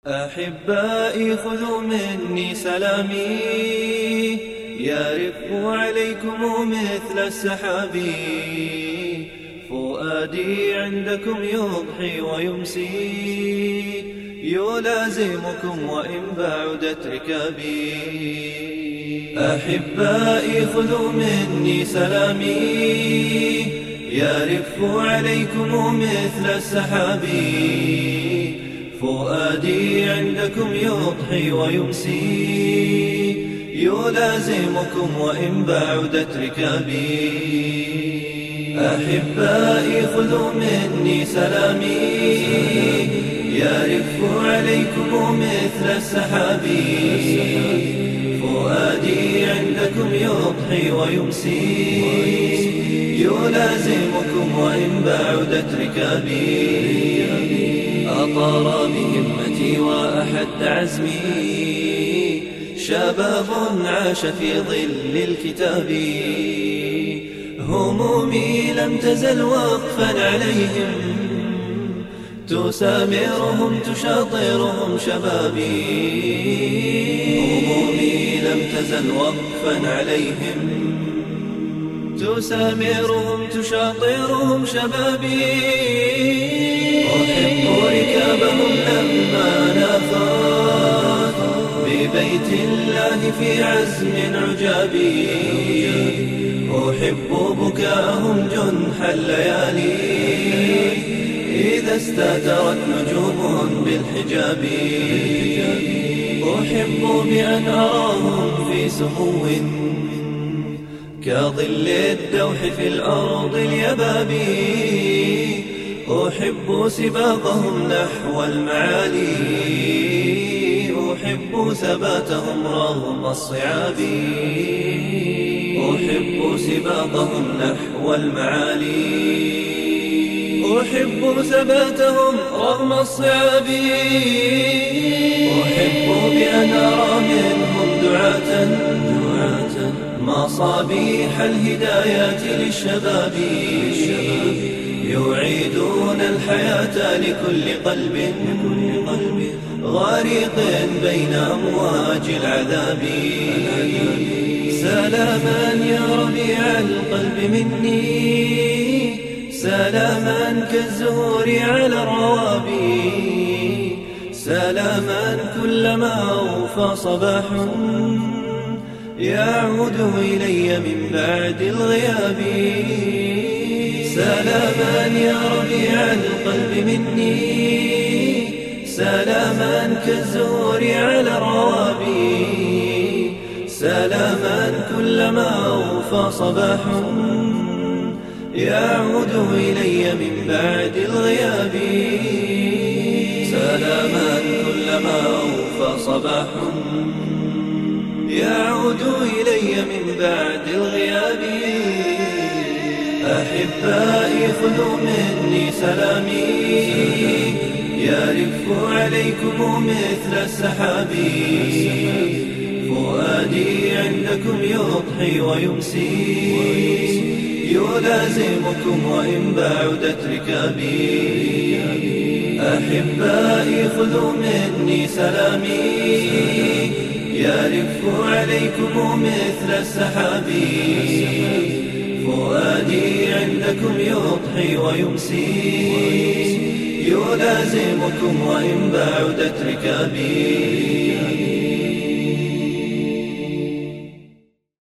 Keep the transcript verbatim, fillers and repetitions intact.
أحبائي خذوا مني سلامي، يرف عليكم مثل السحاب. فؤادي عندكم يضحي ويمسي، يلازمكم وإن بعدت ركابي. أحبائي خذوا مني سلامي، يرف عليكم مثل السحاب. فؤادي عندكم يضحي ويمسي، يلازمكم وإن بعدت ركابي. أحبائي خذوا مني سلامي، يرف عليكم مثل السحاب. فؤادي عندكم يضحي ويمسي، يلازمكم وإن بعدت ركابي. أطار بهمتي وأحد عزمي، شباب عاش في ظل الكتاب. همومي لم تزل وقفا عليهم، تسامرهم تشاطرهم شبابي. همومي لم تزل وقفا عليهم، تسامرهم تشاطرهم شبابي. أحب ركابهم لما نافات ببيت الله في عزم عجابي. أحب بكاءهم جنح الليالي، إذا استترت نجوم بالحجاب. أحب بأن أراهم في سمو كظل الدوح في الأرض اليبابي. أحب سباقهم نحو المعالي، أحب ثباتهم رغم الصعاب. أحب سباقهم نحو المعالي، أحب ثباتهم رغم الصعاب. أحب بأن أرى منهم دعاة مصابيح الهدايات للشباب. يعيدون الحياة لكل قلب غريق بين أمواج العذاب. سلاما يا ربيع القلب مني، سلاما كالزهور على الروابي. سلاما كلما أوفى صباح يعود إلي من بعد الغياب. سلاما يا ربيع القلب مني، سلاما كالزهور على الروابي. سلاما كلما أوفى صباح يعود إلي من بعد الغياب. سلاما كلما أوفى صباح يعود إلي من بعد الغياب. أحبائي خذوا مني سلامي، يرف عليكم مثل السحاب. فؤادي عندكم يضحي ويمسي، يلازمكم وإن بعدت ركابي. أحبائي خذوا مني سلامي، يرف عليكم مثل السحاب. فؤادي عندكم يضحي ويمسي، يلازمكم وإن بعدت ركابي.